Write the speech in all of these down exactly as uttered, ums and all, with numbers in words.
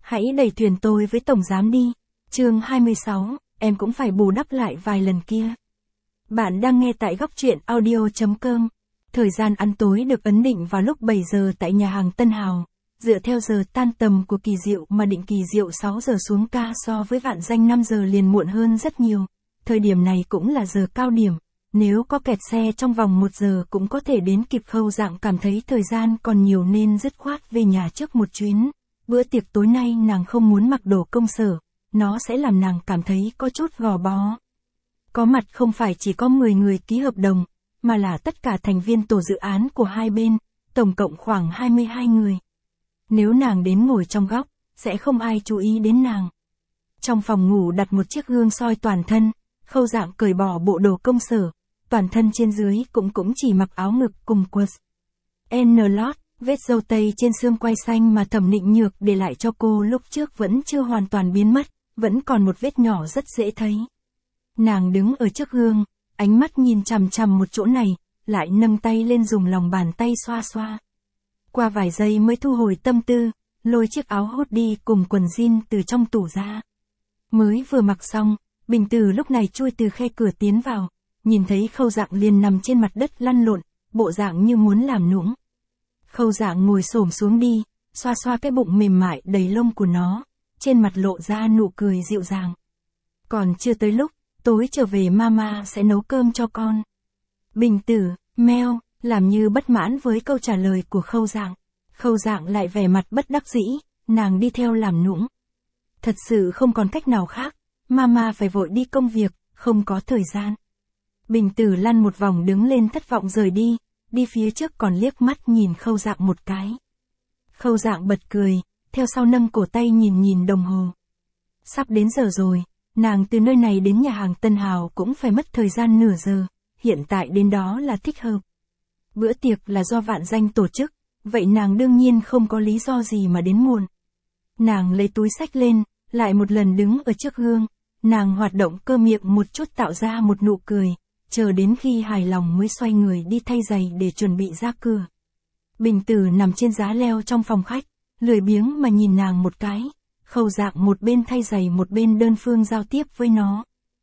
Hãy đẩy thuyền tôi với tổng giám đi. Chương hai mươi sáu, em cũng phải bù đắp lại vài lần kia. Bạn đang nghe tại góc truyện audio chấm com. Thời gian ăn tối được ấn định vào lúc bảy giờ tại nhà hàng Tân Hào, dựa theo giờ tan tầm của Kỳ Diệu mà định Kỳ Diệu sáu giờ xuống ca so với Vạn Danh năm giờ liền muộn hơn rất nhiều. Thời điểm này cũng là giờ cao điểm, nếu có kẹt xe trong vòng một giờ cũng có thể đến kịp. Khâu Dạng cảm thấy thời gian còn nhiều nên dứt khoát về nhà trước một chuyến. Bữa tiệc tối nay nàng không muốn mặc đồ công sở, nó sẽ làm nàng cảm thấy có chút gò bó. Có mặt không phải chỉ có mười người ký hợp đồng, mà là tất cả thành viên tổ dự án của hai bên, tổng cộng khoảng hai mươi hai người. Nếu nàng đến ngồi trong góc, sẽ không ai chú ý đến nàng. Trong phòng ngủ đặt một chiếc gương soi toàn thân, Khâu Dạng cởi bỏ bộ đồ công sở, toàn thân trên dưới cũng cũng chỉ mặc áo ngực cùng quần N-lót, vết râu tây trên xương quai xanh mà Thẩm Nịnh Nhược để lại cho cô lúc trước vẫn chưa hoàn toàn biến mất, vẫn còn một vết nhỏ rất dễ thấy. Nàng đứng ở trước gương, ánh mắt nhìn chằm chằm một chỗ này, lại nâng tay lên dùng lòng bàn tay xoa xoa. Qua vài giây mới thu hồi tâm tư, lôi chiếc áo hoodie cùng quần jean từ trong tủ ra. Mới vừa mặc xong, Bình Tử lúc này chui từ khe cửa tiến vào, nhìn thấy Khâu Dạng liền nằm trên mặt đất lăn lộn, bộ dạng như muốn làm nũng. Khâu Dạng ngồi xổm xuống đi, xoa xoa cái bụng mềm mại đầy lông của nó, trên mặt lộ ra nụ cười dịu dàng. Còn chưa tới lúc, tối trở về mama sẽ nấu cơm cho con. Bình Tử, meo, làm như bất mãn với câu trả lời của Khâu Dạng. Khâu Dạng lại vẻ mặt bất đắc dĩ, nàng đi theo làm nũng. Thật sự không còn cách nào khác, mama phải vội đi công việc, không có thời gian. Bình Tử lăn một vòng đứng lên thất vọng rời đi, đi phía trước còn liếc mắt nhìn Khâu Dạng một cái. Khâu Dạng bật cười, theo sau nâng cổ tay nhìn nhìn đồng hồ. Sắp đến giờ rồi, nàng từ nơi này đến nhà hàng Tân Hào cũng phải mất thời gian nửa giờ, hiện tại đến đó là thích hợp. Bữa tiệc là do Vạn Danh tổ chức, vậy nàng đương nhiên không có lý do gì mà đến muộn. Nàng lấy túi xách lên, lại một lần đứng ở trước gương, nàng hoạt động cơ miệng một chút tạo ra một nụ cười, chờ đến khi hài lòng mới xoay người đi thay giày để chuẩn bị ra cửa. Bình Tử nằm trên giá leo trong phòng khách, lười biếng mà nhìn nàng một cái. Khâu Dạng một bên thay giày một bên đơn phương giao tiếp với nó.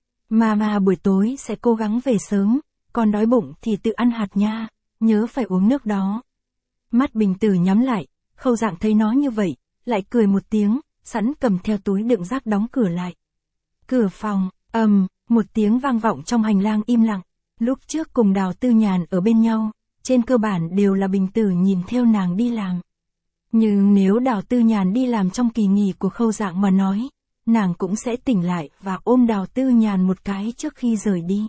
Mama buổi tối sẽ cố gắng về sớm, còn đói bụng thì tự ăn hạt nha, nhớ phải uống nước đó. Mắt Bình Tử nhắm lại, Khâu Dạng thấy nó như vậy, lại cười một tiếng, sẵn cầm theo túi đựng rác đóng cửa lại. Cửa phòng, ầm, um, một tiếng vang vọng trong hành lang im lặng. Lúc trước cùng Đào Tư Nhàn ở bên nhau, trên cơ bản đều là Bình Tử nhìn theo nàng đi làm. Nhưng nếu Đào Tư Nhàn đi làm trong kỳ nghỉ của Khâu Dạng mà nói, nàng cũng sẽ tỉnh lại và ôm Đào Tư Nhàn một cái trước khi rời đi.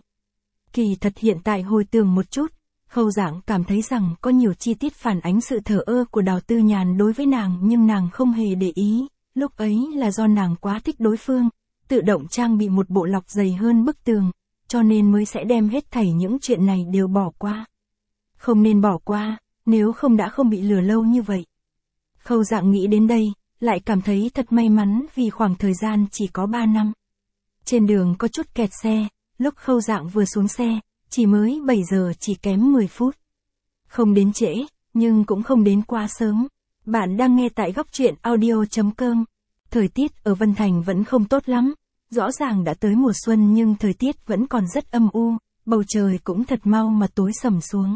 Kỳ thật hiện tại hồi tưởng một chút, Khâu Dạng cảm thấy rằng có nhiều chi tiết phản ánh sự thờ ơ của Đào Tư Nhàn đối với nàng nhưng nàng không hề để ý, lúc ấy là do nàng quá thích đối phương, tự động trang bị một bộ lọc dày hơn bức tường, cho nên mới sẽ đem hết thảy những chuyện này đều bỏ qua. Không nên bỏ qua, nếu không đã không bị lừa lâu như vậy. Khâu Dạng nghĩ đến đây, lại cảm thấy thật may mắn vì khoảng thời gian chỉ có ba năm. Trên đường có chút kẹt xe, lúc Khâu Dạng vừa xuống xe, chỉ mới bảy giờ chỉ kém mười phút. Không đến trễ, nhưng cũng không đến quá sớm. Bạn đang nghe tại góc truyện audio chấm com. Thời tiết ở Vân Thành vẫn không tốt lắm. Rõ ràng đã tới mùa xuân nhưng thời tiết vẫn còn rất âm u, bầu trời cũng thật mau mà tối sầm xuống.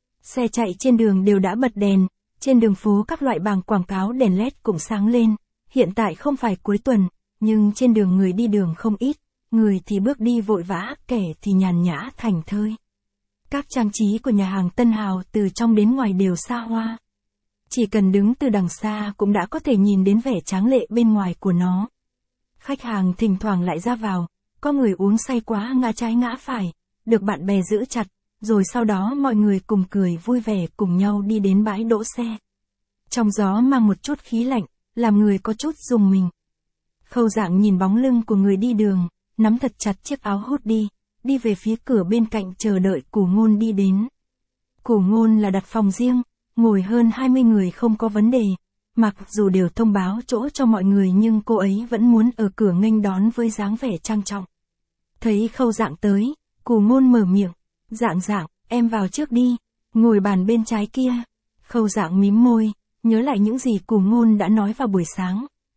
Xe chạy trên đường đều đã bật đèn, trên đường phố các loại bảng quảng cáo đèn led cũng sáng lên. Hiện tại không phải cuối tuần, nhưng trên đường người đi đường không ít, người thì bước đi vội vã, kẻ thì nhàn nhã thảnh thơi. Các trang trí của nhà hàng Tân Hào từ trong đến ngoài đều xa hoa. Chỉ cần đứng từ đằng xa cũng đã có thể nhìn đến vẻ tráng lệ bên ngoài của nó. Khách hàng thỉnh thoảng lại ra vào, có người uống say quá ngã trái ngã phải, được bạn bè giữ chặt, rồi sau đó mọi người cùng cười vui vẻ cùng nhau đi đến bãi đỗ xe. Trong gió mang một chút khí lạnh, làm người có chút rùng mình. Khâu Dạng nhìn bóng lưng của người đi đường, nắm thật chặt chiếc áo hoodie, đi về phía cửa bên cạnh chờ đợi Củ Ngôn đi đến. Củ Ngôn là đặt phòng riêng, ngồi hơn hai mươi người không có vấn đề. Mặc dù đều thông báo chỗ cho mọi người nhưng cô ấy vẫn muốn ở cửa nghênh đón với dáng vẻ trang trọng. Thấy Khâu Dạng tới, Củ Ngôn mở miệng, Dạng Dạng, em vào trước đi, ngồi bàn bên trái kia. Khâu Dạng mím môi, nhớ lại những gì Củ Ngôn đã nói vào buổi sáng,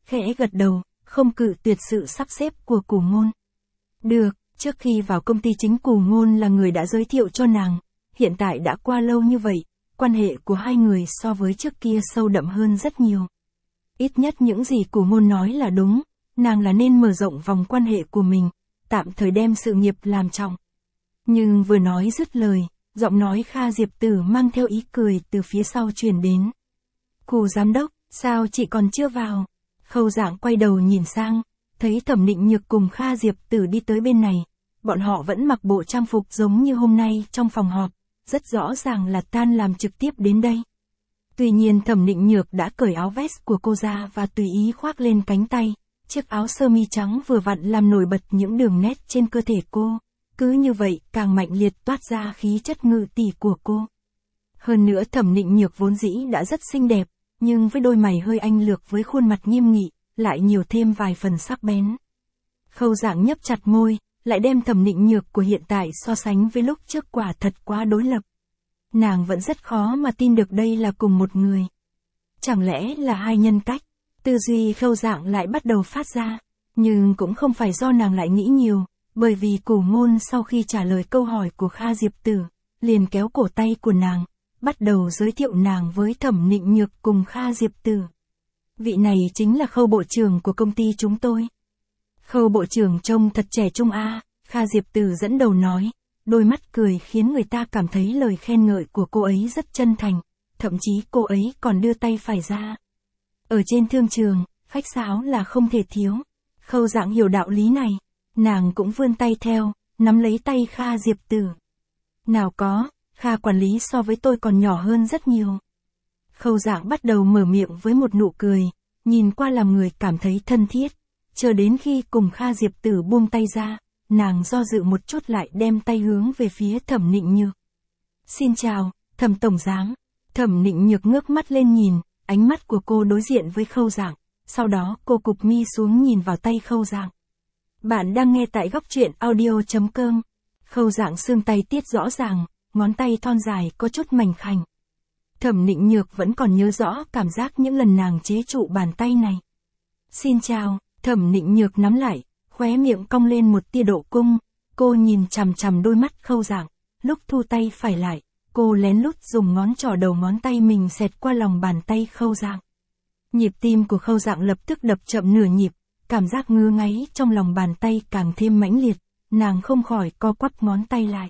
khẽ gật đầu, không cự tuyệt sự sắp xếp của Cù Ngôn. Được, trước khi vào công ty chính Cù Ngôn là người đã giới thiệu cho nàng, hiện tại đã qua lâu như vậy, quan hệ của hai người so với trước kia sâu đậm hơn rất nhiều. Ít nhất những gì Cù Ngôn nói là đúng, nàng là nên mở rộng vòng quan hệ của mình, tạm thời đem sự nghiệp làm trọng. Nhưng vừa nói dứt lời, giọng nói Kha Diệp Tử mang theo ý cười từ phía sau truyền đến. Cù giám đốc, sao chị còn chưa vào? Khâu Dạng quay đầu nhìn sang, thấy Thẩm Định Nhược cùng Kha Diệp Tử đi tới bên này, bọn họ vẫn mặc bộ trang phục giống như hôm nay trong phòng họp, rất rõ ràng là tan làm trực tiếp đến đây. Tuy nhiên Thẩm Định Nhược đã cởi áo vest của cô ra và tùy ý khoác lên cánh tay, chiếc áo sơ mi trắng vừa vặn làm nổi bật những đường nét trên cơ thể cô, cứ như vậy càng mạnh liệt toát ra khí chất ngự tỷ của cô. Hơn nữa Thẩm Định Nhược vốn dĩ đã rất xinh đẹp, nhưng với đôi mày hơi anh lược với khuôn mặt nghiêm nghị, lại nhiều thêm vài phần sắc bén. Khâu Dạng nhấp chặt môi, lại đem Thẩm Định Nhược của hiện tại so sánh với lúc trước quả thật quá đối lập. Nàng vẫn rất khó mà tin được đây là cùng một người. Chẳng lẽ là hai nhân cách? Tư duy Khâu Dạng lại bắt đầu phát ra, nhưng cũng không phải do nàng lại nghĩ nhiều, bởi vì Cù Ngôn sau khi trả lời câu hỏi của Kha Diệp Tử, liền kéo cổ tay của nàng, bắt đầu giới thiệu nàng với Thẩm Định Nhược cùng Kha Diệp Tử. Vị này chính là Khâu bộ trưởng của công ty chúng tôi. Khâu bộ trưởng trông thật trẻ trung a, Kha Diệp Tử dẫn đầu nói, đôi mắt cười khiến người ta cảm thấy lời khen ngợi của cô ấy rất chân thành, thậm chí cô ấy còn đưa tay phải ra. Ở trên thương trường, khách sáo là không thể thiếu. Khâu Dạng hiểu đạo lý này, nàng cũng vươn tay theo, nắm lấy tay Kha Diệp Tử. Nào có, Kha quản lý so với tôi còn nhỏ hơn rất nhiều. Khâu Dạng bắt đầu mở miệng với một nụ cười, nhìn qua làm người cảm thấy thân thiết, chờ đến khi cùng Kha Diệp Tử buông tay ra, nàng do dự một chút lại đem tay hướng về phía Thẩm Định Nhược. Xin chào, Thẩm tổng giám. Thẩm Định Nhược ngước mắt lên nhìn, ánh mắt của cô đối diện với Khâu Dạng, sau đó cô cụp mi xuống nhìn vào tay Khâu Dạng. Bạn đang nghe tại góc truyện audio chấm com. Khâu Dạng xương tay tiết rõ ràng, ngón tay thon dài có chút mảnh khảnh. Thẩm Định Nhược vẫn còn nhớ rõ cảm giác những lần nàng chế trụ bàn tay này. Xin chào, Thẩm Định Nhược nắm lại, khóe miệng cong lên một tia độ cung, cô nhìn chằm chằm đôi mắt Khâu Dạng, lúc thu tay phải lại, cô lén lút dùng ngón trỏ đầu ngón tay mình xẹt qua lòng bàn tay Khâu Dạng. Nhịp tim của Khâu Dạng lập tức đập chậm nửa nhịp, cảm giác ngứa ngáy trong lòng bàn tay càng thêm mãnh liệt, nàng không khỏi co quắp ngón tay lại.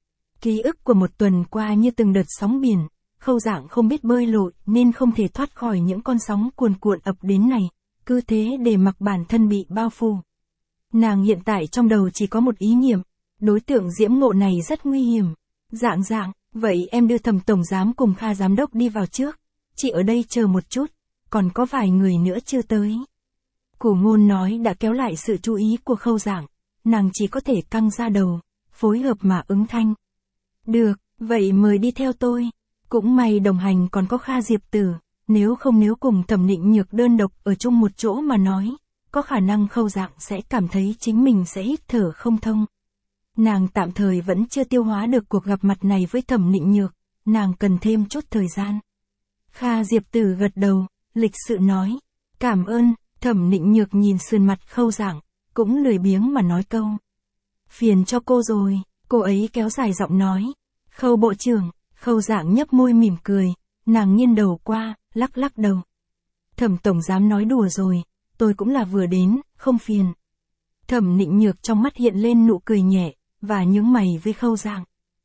Ký ức của một tuần qua như từng đợt sóng biển, Khâu Dạng không biết bơi lội nên không thể thoát khỏi những con sóng cuồn cuộn ập đến này, cứ thế để mặc bản thân bị bao phủ. Nàng hiện tại trong đầu chỉ có một ý niệm, đối tượng Diễm Ngộ này rất nguy hiểm. Dạng Dạng, vậy em đưa Thẩm tổng giám cùng Kha giám đốc đi vào trước, chị ở đây chờ một chút, còn có vài người nữa chưa tới. Cù Ngôn nói đã kéo lại sự chú ý của Khâu Dạng, nàng chỉ có thể căng ra đầu, phối hợp mà ứng thanh. Được, vậy mời đi theo tôi. Cũng may đồng hành còn có Kha Diệp Tử, nếu không nếu cùng Thẩm Định Nhược đơn độc ở chung một chỗ mà nói, có khả năng Khâu Dạng sẽ cảm thấy chính mình sẽ hít thở không thông. Nàng tạm thời vẫn chưa tiêu hóa được cuộc gặp mặt này với Thẩm Định Nhược, nàng cần thêm chút thời gian. Kha Diệp Tử gật đầu, lịch sự nói, cảm ơn. Thẩm Định Nhược nhìn sườn mặt Khâu Dạng, cũng lười biếng mà nói câu. Phiền cho cô rồi, cô ấy kéo dài giọng nói. Khâu bộ trưởng, Khâu Dạng nhấp môi mỉm cười, nàng nghiêng đầu qua, lắc lắc đầu. Thẩm tổng giám nói đùa rồi, tôi cũng là vừa đến, không phiền. Thẩm Định Nhược trong mắt hiện lên nụ cười nhẹ, và nhướng mày với Khâu Dạng.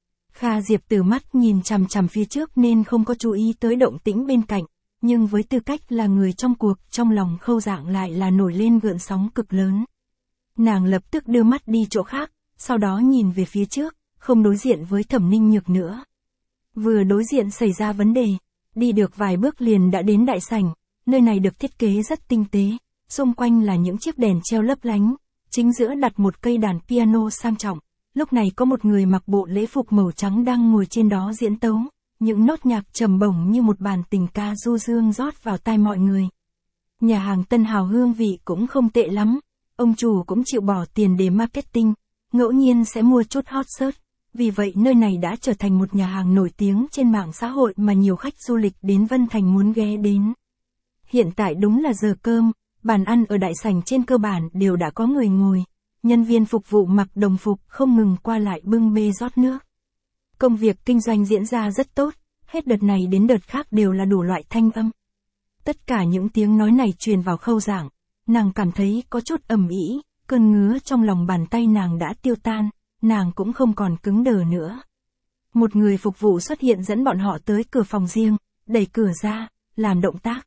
Kha Diệp Tử mắt nhìn chằm chằm phía trước nên không có chú ý tới động tĩnh bên cạnh, nhưng với tư cách là người trong cuộc, trong lòng Khâu Dạng lại là nổi lên gợn sóng cực lớn. Nàng lập tức đưa mắt đi chỗ khác, sau đó nhìn về phía trước, không đối diện với Thẩm Ninh Nhược nữa. Vừa đối diện xảy ra vấn đề, đi được vài bước liền đã đến đại sảnh, nơi này được thiết kế rất tinh tế, xung quanh là những chiếc đèn treo lấp lánh, chính giữa đặt một cây đàn piano sang trọng, lúc này có một người mặc bộ lễ phục màu trắng đang ngồi trên đó diễn tấu, những nốt nhạc trầm bổng như một bản tình ca du dương rót vào tai mọi người. Nhà hàng Tân Hào hương vị cũng không tệ lắm, ông chủ cũng chịu bỏ tiền để marketing, ngẫu nhiên sẽ mua chút hot search. Vì vậy nơi này đã trở thành một nhà hàng nổi tiếng trên mạng xã hội mà nhiều khách du lịch đến Vân Thành muốn ghé đến. Hiện tại đúng là giờ cơm, Bàn ăn ở đại sảnh trên cơ bản đều đã có người ngồi, nhân viên phục vụ mặc đồng phục không ngừng qua lại bưng bê rót nước. Công việc kinh doanh diễn ra rất tốt, hết đợt này đến đợt khác đều là đủ loại thanh âm. Tất cả những tiếng nói này truyền vào Khâu Dạng, nàng cảm thấy có chút ầm ĩ, cơn ngứa trong lòng bàn tay nàng đã tiêu tan, nàng cũng không còn cứng đờ nữa. Một người phục vụ xuất hiện dẫn bọn họ tới cửa phòng riêng, đẩy cửa ra, làm động tác.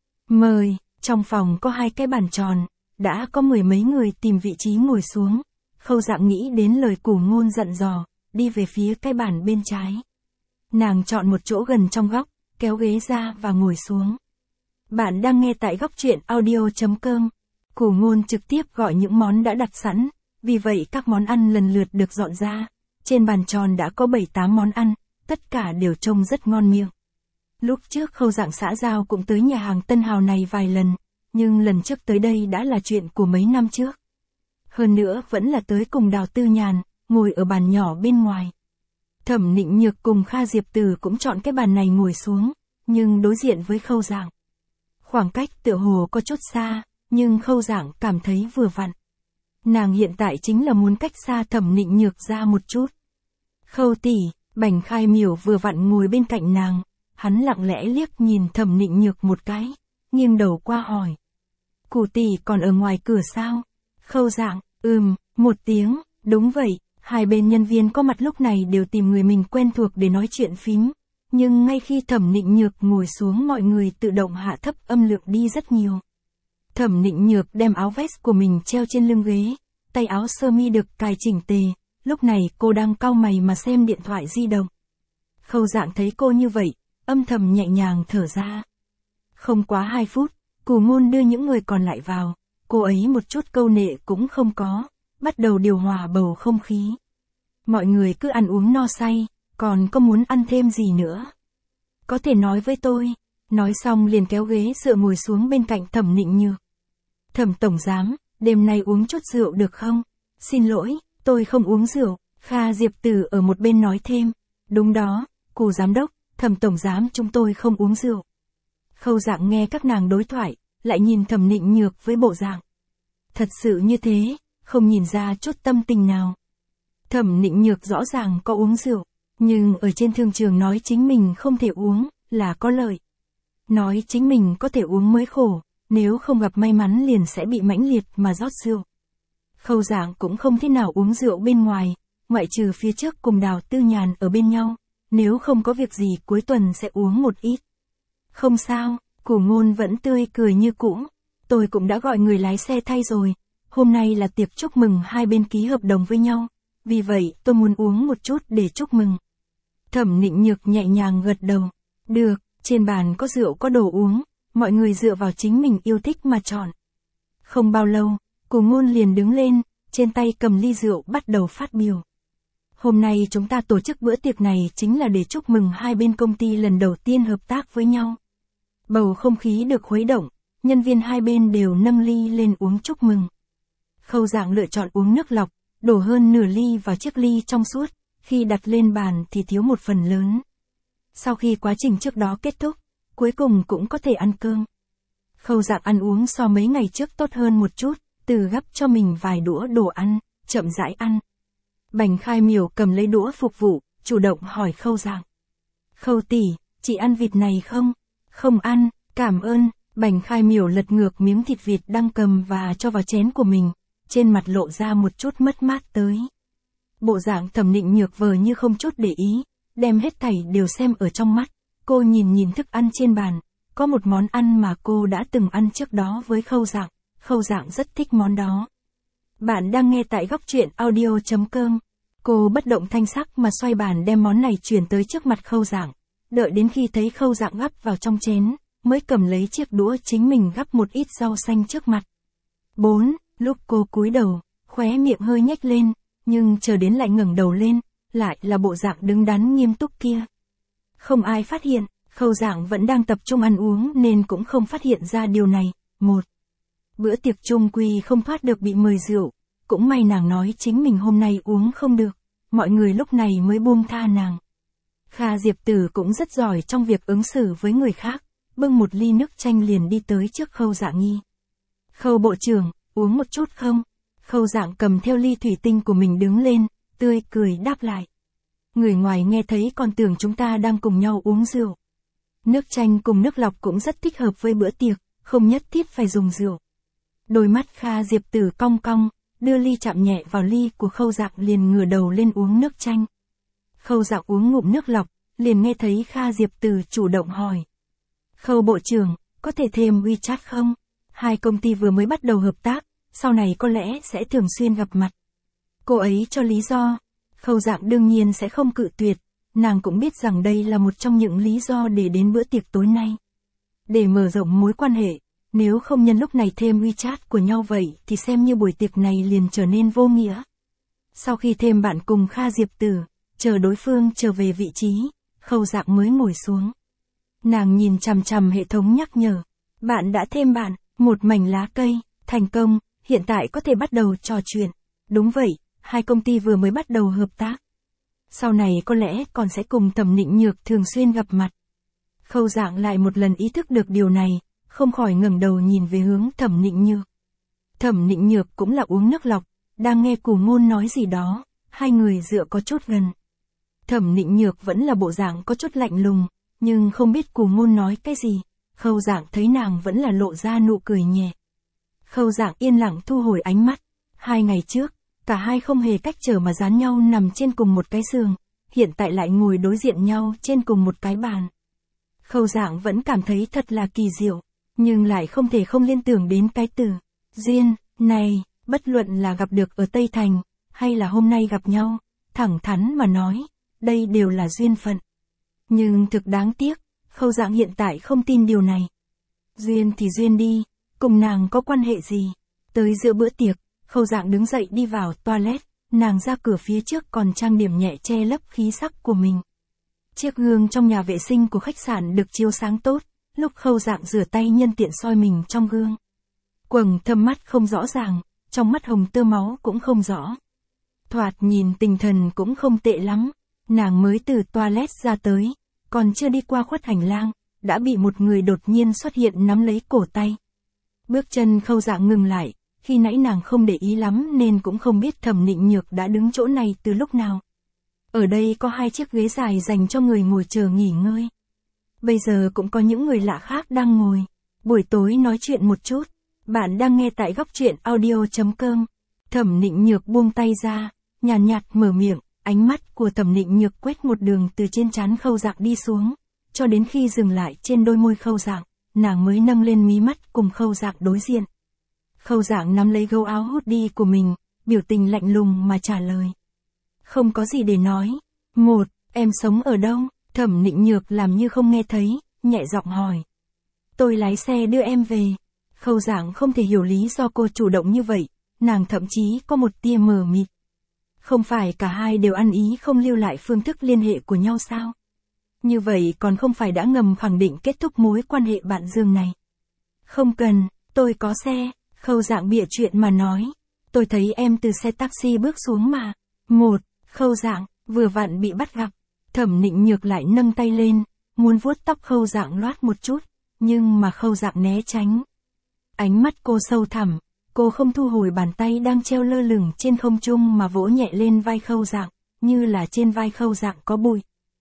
Mời, trong phòng có hai cái bàn tròn, đã có mười mấy người tìm vị trí ngồi xuống. Khâu Dạng nghĩ đến lời Củ Ngôn dặn dò, đi về phía cái bàn bên trái. Nàng chọn một chỗ gần trong góc, kéo ghế ra và ngồi xuống. Bạn đang nghe tại góc truyện audio chấm com. Củ Ngôn trực tiếp gọi những món đã đặt sẵn, vì vậy các món ăn lần lượt được dọn ra. Trên bàn tròn đã có bảy tám món ăn, tất cả đều trông rất ngon miệng. Lúc trước Khâu Dạng xã giao cũng tới nhà hàng Tân Hào này vài lần, nhưng lần trước tới đây đã là chuyện của mấy năm trước. Hơn nữa vẫn là tới cùng Đào Tư Nhàn, ngồi ở bàn nhỏ bên ngoài. Thẩm Nịnh Nhược cùng Kha Diệp Từ cũng chọn cái bàn này ngồi xuống, nhưng đối diện với Khâu Dạng. Khoảng cách tựa hồ có chút xa, nhưng Khâu Dạng cảm thấy vừa vặn. Nàng hiện tại chính là muốn cách xa Thẩm Nịnh Nhược ra một chút. Khâu tỷ, Bành Khai Miểu vừa vặn ngồi bên cạnh nàng, hắn lặng lẽ liếc nhìn Thẩm Nịnh Nhược một cái, nghiêng đầu qua hỏi. Củ tỷ còn ở ngoài cửa sao? Khâu Dạng, ừm, một tiếng, đúng vậy. Hai bên nhân viên có mặt lúc này đều tìm người mình quen thuộc để nói chuyện phím, nhưng ngay khi Thẩm Nịnh Nhược ngồi xuống mọi người tự động hạ thấp âm lượng đi rất nhiều. Thẩm Nịnh Nhược đem áo vest của mình treo trên lưng ghế, tay áo sơ mi được cài chỉnh tề, lúc này cô đang cau mày mà xem điện thoại di động. Khâu Dạng thấy cô như vậy, âm thầm nhẹ nhàng thở ra. Không quá hai phút, Củ Ngôn đưa những người còn lại vào, cô ấy một chút câu nệ cũng không có, bắt đầu điều hòa bầu không khí. Mọi người cứ ăn uống no say, còn có muốn ăn thêm gì nữa? Có thể nói với tôi. Nói xong liền kéo ghế dựa ngồi xuống bên cạnh Thẩm Nịnh Nhược. Thẩm tổng giám, đêm nay uống chút rượu được không? Xin lỗi, tôi không uống rượu. Kha Diệp Từ ở một bên nói thêm. Đúng đó, Cù giám đốc, Thẩm tổng giám chúng tôi không uống rượu. Khâu Dạng nghe các nàng đối thoại, lại nhìn Thẩm Nịnh Nhược với bộ dạng. Thật sự như thế, không nhìn ra chút tâm tình nào. Thẩm Nịnh Nhược rõ ràng có uống rượu, nhưng ở trên thương trường nói chính mình không thể uống, là có lợi. Nói chính mình có thể uống mới khổ, nếu không gặp may mắn liền sẽ bị mãnh liệt mà rót rượu. Khâu Dạng cũng không thế nào uống rượu bên ngoài, ngoại trừ phía trước cùng Đào Tư Nhàn ở bên nhau, nếu không có việc gì cuối tuần sẽ uống một ít. Không sao, Củ Ngôn vẫn tươi cười như cũ, tôi cũng đã gọi người lái xe thay rồi, hôm nay là tiệc chúc mừng hai bên ký hợp đồng với nhau, vì vậy tôi muốn uống một chút để chúc mừng. Thẩm Nịnh Nhược nhẹ nhàng gật đầu, được, trên bàn có rượu có đồ uống, mọi người dựa vào chính mình yêu thích mà chọn. Không bao lâu, Củ Ngôn liền đứng lên, trên tay cầm ly rượu bắt đầu phát biểu. Hôm nay chúng ta tổ chức bữa tiệc này chính là để chúc mừng hai bên công ty lần đầu tiên hợp tác với nhau. Bầu không khí được khuấy động, nhân viên hai bên đều nâng ly lên uống chúc mừng. Khâu Dạng lựa chọn uống nước lọc, đổ hơn nửa ly vào chiếc ly trong suốt, khi đặt lên bàn thì thiếu một phần lớn. Sau khi quá trình trước đó kết thúc, cuối cùng cũng có thể ăn cơm. Khâu Dạng ăn uống so mấy ngày trước tốt hơn một chút, từ gắp cho mình vài đũa đồ ăn, chậm rãi ăn. Bành Khai Miểu cầm lấy đũa phục vụ, chủ động hỏi Khâu Dạng. Khâu tỷ, chị ăn vịt này không? Không ăn, cảm ơn. Bành Khai Miểu lật ngược miếng thịt vịt đang cầm và cho vào chén của mình, trên mặt lộ ra một chút mất mát tới. Bộ dạng Thẩm Nịnh Nhược vờ như không chút để ý, đem hết thảy đều xem ở trong mắt. Cô nhìn nhìn thức ăn trên bàn, có một món ăn mà cô đã từng ăn trước đó với Khâu Dạng, Khâu Dạng rất thích món đó. Bạn đang nghe tại góc truyện audio chấm com. Cô bất động thanh sắc mà xoay bàn đem món này chuyển tới trước mặt Khâu Dạng, đợi đến khi thấy Khâu Dạng gắp vào trong chén, mới cầm lấy chiếc đũa chính mình gắp một ít rau xanh trước mặt. bốn. Lúc cô cúi đầu, khóe miệng hơi nhếch lên, nhưng chờ đến lại ngẩng đầu lên, lại là bộ dạng đứng đắn nghiêm túc kia. Không ai phát hiện, Khâu Dạng vẫn đang tập trung ăn uống nên cũng không phát hiện ra điều này. Một. Bữa tiệc chung quy không thoát được bị mời rượu, cũng may nàng nói chính mình hôm nay uống không được, mọi người lúc này mới buông tha nàng. Kha Diệp Tử cũng rất giỏi trong việc ứng xử với người khác, bưng một ly nước chanh liền đi tới trước Khâu Dạng nghi. Khâu bộ trưởng, uống một chút không? Khâu Dạng cầm theo ly thủy tinh của mình đứng lên, tươi cười đáp lại. Người ngoài nghe thấy còn tưởng chúng ta đang cùng nhau uống rượu. Nước chanh cùng nước lọc cũng rất thích hợp với bữa tiệc, không nhất thiết phải dùng rượu. Đôi mắt Kha Diệp Tử cong cong, đưa ly chạm nhẹ vào ly của Khâu Dạng liền ngửa đầu lên uống nước chanh. Khâu Dạng uống ngụm nước lọc, liền nghe thấy Kha Diệp Tử chủ động hỏi. Khâu bộ trưởng, có thể thêm WeChat không? Hai công ty vừa mới bắt đầu hợp tác, sau này có lẽ sẽ thường xuyên gặp mặt. Cô ấy cho lý do. Khâu Dạng đương nhiên sẽ không cự tuyệt, nàng cũng biết rằng đây là một trong những lý do để đến bữa tiệc tối nay. Để mở rộng mối quan hệ, nếu không nhân lúc này thêm WeChat của nhau vậy thì xem như buổi tiệc này liền trở nên vô nghĩa. Sau khi thêm bạn cùng Kha Diệp Tử, chờ đối phương trở về vị trí, Khâu Dạng mới ngồi xuống. Nàng nhìn chằm chằm hệ thống nhắc nhở. Bạn đã thêm bạn, một mảnh lá cây, thành công, hiện tại có thể bắt đầu trò chuyện. Đúng vậy, hai công ty vừa mới bắt đầu hợp tác. Sau này có lẽ còn sẽ cùng Thẩm Nịnh Nhược thường xuyên gặp mặt. Khâu Dạng lại một lần ý thức được điều này, không khỏi ngẩng đầu nhìn về hướng Thẩm Nịnh Nhược. Thẩm Nịnh Nhược cũng là uống nước lọc, đang nghe Cù Ngôn nói gì đó, hai người dựa có chút gần. Thẩm Nịnh Nhược vẫn là bộ dạng có chút lạnh lùng, nhưng không biết Cù Ngôn nói cái gì, Khâu Dạng thấy nàng vẫn là lộ ra nụ cười nhẹ. Khâu Dạng yên lặng thu hồi ánh mắt, hai ngày trước, cả hai không hề cách trở mà dán nhau nằm trên cùng một cái giường, hiện tại lại ngồi đối diện nhau trên cùng một cái bàn. Khâu Dạng vẫn cảm thấy thật là kỳ diệu, nhưng lại không thể không liên tưởng đến cái từ duyên này, bất luận là gặp được ở Tây Thành, hay là hôm nay gặp nhau, thẳng thắn mà nói, đây đều là duyên phận. Nhưng thực đáng tiếc, Khâu Dạng hiện tại không tin điều này. Duyên thì duyên đi, cùng nàng có quan hệ gì? Tới giữa bữa tiệc, Khâu Dạng đứng dậy đi vào toilet, nàng ra cửa phía trước còn trang điểm nhẹ che lấp khí sắc của mình. Chiếc gương trong nhà vệ sinh của khách sạn được chiếu sáng tốt, lúc Khâu Dạng rửa tay nhân tiện soi mình trong gương. Quầng thâm mắt không rõ ràng, trong mắt hồng tơ máu cũng không rõ. Thoạt nhìn tinh thần cũng không tệ lắm, nàng mới từ toilet ra tới, còn chưa đi qua khuất hành lang, đã bị một người đột nhiên xuất hiện nắm lấy cổ tay. Bước chân Khâu Dạng ngừng lại, khi nãy nàng không để ý lắm nên cũng không biết Thẩm Nịnh Nhược đã đứng chỗ này từ lúc nào. Ở đây có hai chiếc ghế dài dành cho người ngồi chờ nghỉ ngơi. Bây giờ cũng có những người lạ khác đang ngồi. Buổi tối nói chuyện một chút. Bạn đang nghe tại góc truyện audio chấm com. Thẩm Nịnh Nhược buông tay ra, nhàn nhạt, nhạt mở miệng, ánh mắt của Thẩm Nịnh Nhược quét một đường từ trên trán Khâu Dạng đi xuống, cho đến khi dừng lại trên đôi môi Khâu Dạng, nàng mới nâng lên mí mắt cùng Khâu Dạng đối diện. Khâu Dạng nắm lấy gấu áo hoodie của mình, biểu tình lạnh lùng mà trả lời. Không có gì để nói. Một, em sống ở đâu? Thẩm Nịnh Nhược làm như không nghe thấy, nhẹ giọng hỏi. Tôi lái xe đưa em về. Khâu Dạng không thể hiểu lý do cô chủ động như vậy, nàng thậm chí có một tia mờ mịt. Không phải cả hai đều ăn ý không lưu lại phương thức liên hệ của nhau sao? Như vậy còn không phải đã ngầm khẳng định kết thúc mối quan hệ bạn giường này. Không cần, tôi có xe. Khâu Dạng bịa chuyện mà nói. Tôi thấy em từ xe taxi bước xuống mà. Một, Khâu Dạng, vừa vặn bị bắt gặp. Thẩm Nịnh Nhược lại nâng tay lên, muốn vuốt tóc Khâu Dạng loát một chút, nhưng mà Khâu Dạng né tránh. Ánh mắt cô sâu thẳm, cô không thu hồi bàn tay đang treo lơ lửng trên không trung mà vỗ nhẹ lên vai Khâu Dạng, như là trên vai Khâu Dạng có bụi.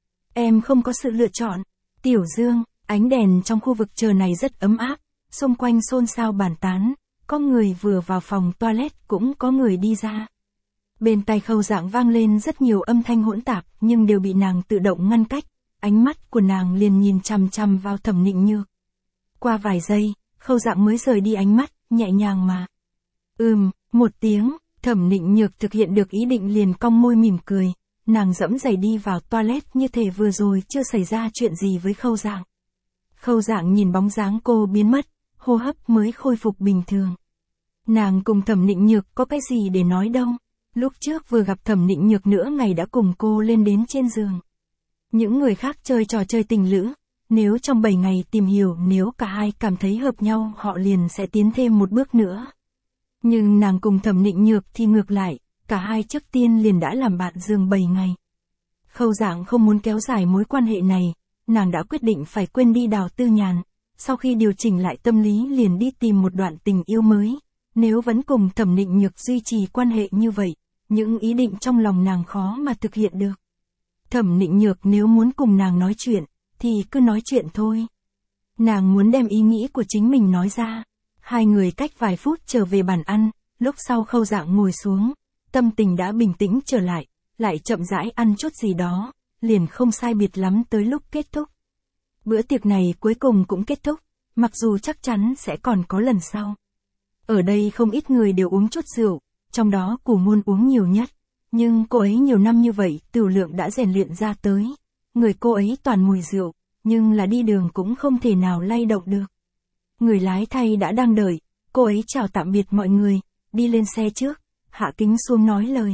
Em không có sự lựa chọn. Tiểu Dương, ánh đèn trong khu vực chờ này rất ấm áp, xung quanh xôn xao bàn tán, có người vừa vào phòng toilet cũng có người đi ra. Bên tai Khâu Dạng vang lên rất nhiều âm thanh hỗn tạp nhưng đều bị nàng tự động ngăn cách, ánh mắt của nàng liền nhìn chằm chằm vào Thẩm Nịnh Nhược. Qua vài giây, Khâu Dạng mới rời đi ánh mắt, nhẹ nhàng mà. Ừm, một tiếng, Thẩm Nịnh Nhược thực hiện được ý định liền cong môi mỉm cười, nàng dẫm giày đi vào toilet như thể vừa rồi chưa xảy ra chuyện gì với Khâu Dạng. Khâu Dạng nhìn bóng dáng cô biến mất, hô hấp mới khôi phục bình thường. Nàng cùng Thẩm Nịnh Nhược có cái gì để nói đâu, lúc trước vừa gặp Thẩm Nịnh Nhược nửa ngày đã cùng cô lên đến trên giường. Những người khác chơi trò chơi tình lữ, nếu trong bảy ngày tìm hiểu nếu cả hai cảm thấy hợp nhau họ liền sẽ tiến thêm một bước nữa. Nhưng nàng cùng Thẩm Nịnh Nhược thì ngược lại, cả hai trước tiên liền đã làm bạn giường bảy ngày. Khâu Dạng không muốn kéo dài mối quan hệ này, nàng đã quyết định phải quên đi Đào Tư Nhàn, sau khi điều chỉnh lại tâm lý liền đi tìm một đoạn tình yêu mới. Nếu vẫn cùng Thẩm Định Nhược duy trì quan hệ như vậy, những ý định trong lòng nàng khó mà thực hiện được. Thẩm Định Nhược nếu muốn cùng nàng nói chuyện, thì cứ nói chuyện thôi. Nàng muốn đem ý nghĩ của chính mình nói ra. Hai người cách vài phút trở về bàn ăn, lúc sau Khâu Dạng ngồi xuống, tâm tình đã bình tĩnh trở lại, lại chậm rãi ăn chút gì đó, liền không sai biệt lắm tới lúc kết thúc. Bữa tiệc này cuối cùng cũng kết thúc, mặc dù chắc chắn sẽ còn có lần sau. Ở đây không ít người đều uống chút rượu, trong đó Cù Ngôn uống nhiều nhất, nhưng cô ấy nhiều năm như vậy tửu lượng đã rèn luyện ra tới. Người cô ấy toàn mùi rượu, nhưng là đi đường cũng không thể nào lay động được. Người lái thay đã đang đợi, cô ấy chào tạm biệt mọi người, đi lên xe trước, hạ kính xuống nói lời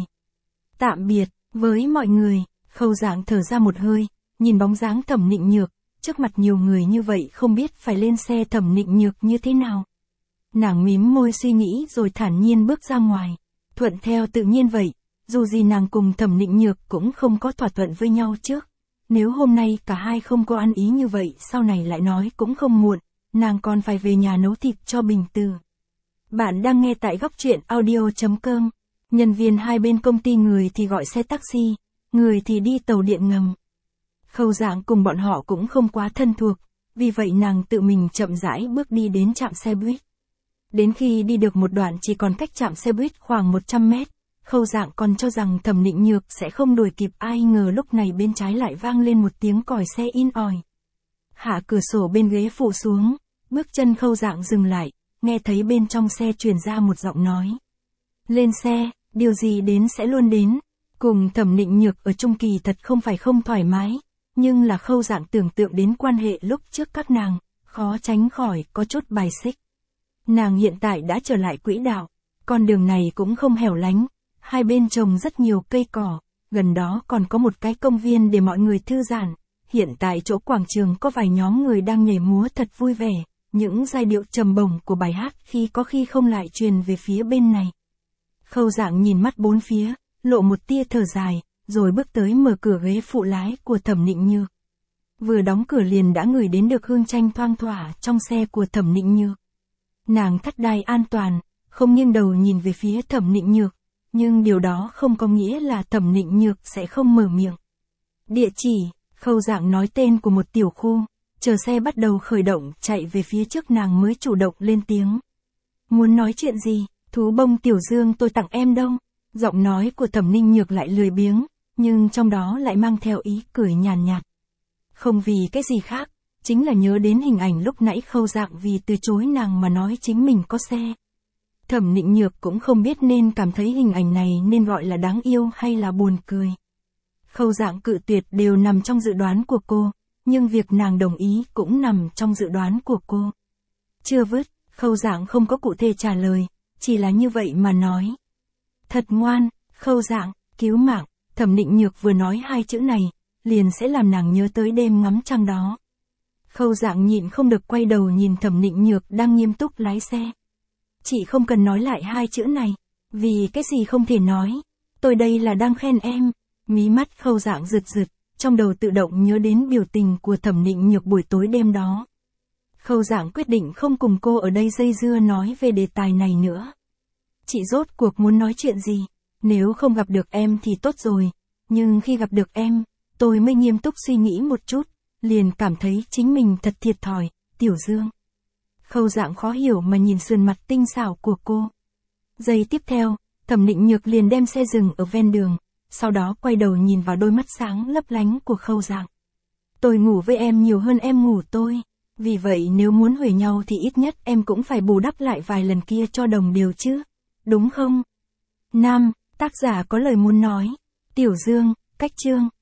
tạm biệt với mọi người. Khâu Dạng thở ra một hơi, nhìn bóng dáng Thẩm Định Nhược, trước mặt nhiều người như vậy không biết phải lên xe Thẩm Định Nhược như thế nào. Nàng mím môi suy nghĩ rồi thản nhiên bước ra ngoài, thuận theo tự nhiên vậy, dù gì nàng cùng Thẩm Định Nhược cũng không có thỏa thuận với nhau trước. Nếu hôm nay cả hai không có ăn ý như vậy sau này lại nói cũng không muộn, nàng còn phải về nhà nấu thịt cho Bình Từ. Bạn đang nghe tại góc truyện audio chấm com. Nhân viên hai bên công ty người thì gọi xe taxi, người thì đi tàu điện ngầm. Khâu Dạng cùng bọn họ cũng không quá thân thuộc, vì vậy nàng tự mình chậm rãi bước đi đến trạm xe buýt. Đến khi đi được một đoạn chỉ còn cách trạm xe buýt khoảng một trăm mét, Khâu Dạng còn cho rằng Thẩm Định Nhược sẽ không đuổi kịp, ai ngờ lúc này bên trái lại vang lên một tiếng còi xe in ỏi. Hạ cửa sổ bên ghế phụ xuống, bước chân Khâu Dạng dừng lại, nghe thấy bên trong xe truyền ra một giọng nói. Lên xe, điều gì đến sẽ luôn đến. Cùng Thẩm Định Nhược ở chung kỳ thật không phải không thoải mái, nhưng là Khâu Dạng tưởng tượng đến quan hệ lúc trước các nàng, khó tránh khỏi có chút bài xích. Nàng hiện tại đã trở lại quỹ đạo, con đường này cũng không hẻo lánh, hai bên trồng rất nhiều cây cỏ, gần đó còn có một cái công viên để mọi người thư giãn. Hiện tại chỗ quảng trường có vài nhóm người đang nhảy múa thật vui vẻ, những giai điệu trầm bổng của bài hát khi có khi không lại truyền về phía bên này. Khâu Dạng nhìn mắt bốn phía, lộ một tia thở dài, rồi bước tới mở cửa ghế phụ lái của Thẩm Định Nhược. Vừa đóng cửa liền đã ngửi đến được hương chanh thoang thoảng trong xe của Thẩm Định Nhược. Nàng thắt đai an toàn, không nghiêng đầu nhìn về phía Thẩm Định Nhược, nhưng điều đó không có nghĩa là Thẩm Định Nhược sẽ không mở miệng. Địa chỉ, Khâu Dạng nói tên của một tiểu khu, chờ xe bắt đầu khởi động chạy về phía trước nàng mới chủ động lên tiếng. Muốn nói chuyện gì, thú bông Tiểu Dương tôi tặng em đâu? Giọng nói của Thẩm Định Nhược lại lười biếng, nhưng trong đó lại mang theo ý cười nhàn nhạt, nhạt. Không vì cái gì khác, chính là nhớ đến hình ảnh lúc nãy Khâu Dạng vì từ chối nàng mà nói chính mình có xe. Thẩm Định Nhược cũng không biết nên cảm thấy hình ảnh này nên gọi là đáng yêu hay là buồn cười. Khâu Dạng cự tuyệt đều nằm trong dự đoán của cô, nhưng việc nàng đồng ý cũng nằm trong dự đoán của cô. Chưa vứt, Khâu Dạng không có cụ thể trả lời, chỉ là như vậy mà nói. Thật ngoan, Khâu Dạng, cứu mạng. Thẩm Định Nhược vừa nói hai chữ này, liền sẽ làm nàng nhớ tới đêm ngắm trăng đó. Khâu Dạng nhịn không được quay đầu nhìn Thẩm Định Nhược đang nghiêm túc lái xe. Chị không cần nói lại hai chữ này, vì cái gì không thể nói, tôi đây là đang khen em. Mí mắt Khâu Dạng rực rực, trong đầu tự động nhớ đến biểu tình của Thẩm Định Nhược buổi tối đêm đó. Khâu Dạng quyết định không cùng cô ở đây dây dưa nói về đề tài này nữa. Chị rốt cuộc muốn nói chuyện gì? Nếu không gặp được em thì tốt rồi, nhưng khi gặp được em, tôi mới nghiêm túc suy nghĩ một chút, liền cảm thấy chính mình thật thiệt thòi, Tiểu Dương. Khâu Dạng khó hiểu mà nhìn sườn mặt tinh xảo của cô. Giây tiếp theo, Thẩm Định Nhược liền đem xe dừng ở ven đường, sau đó quay đầu nhìn vào đôi mắt sáng lấp lánh của Khâu Dạng. Tôi ngủ với em nhiều hơn em ngủ tôi, vì vậy nếu muốn huề nhau thì ít nhất em cũng phải bù đắp lại vài lần kia cho đồng đều chứ, đúng không? Nam, tác giả có lời muốn nói. Tiểu Dương, cách chương.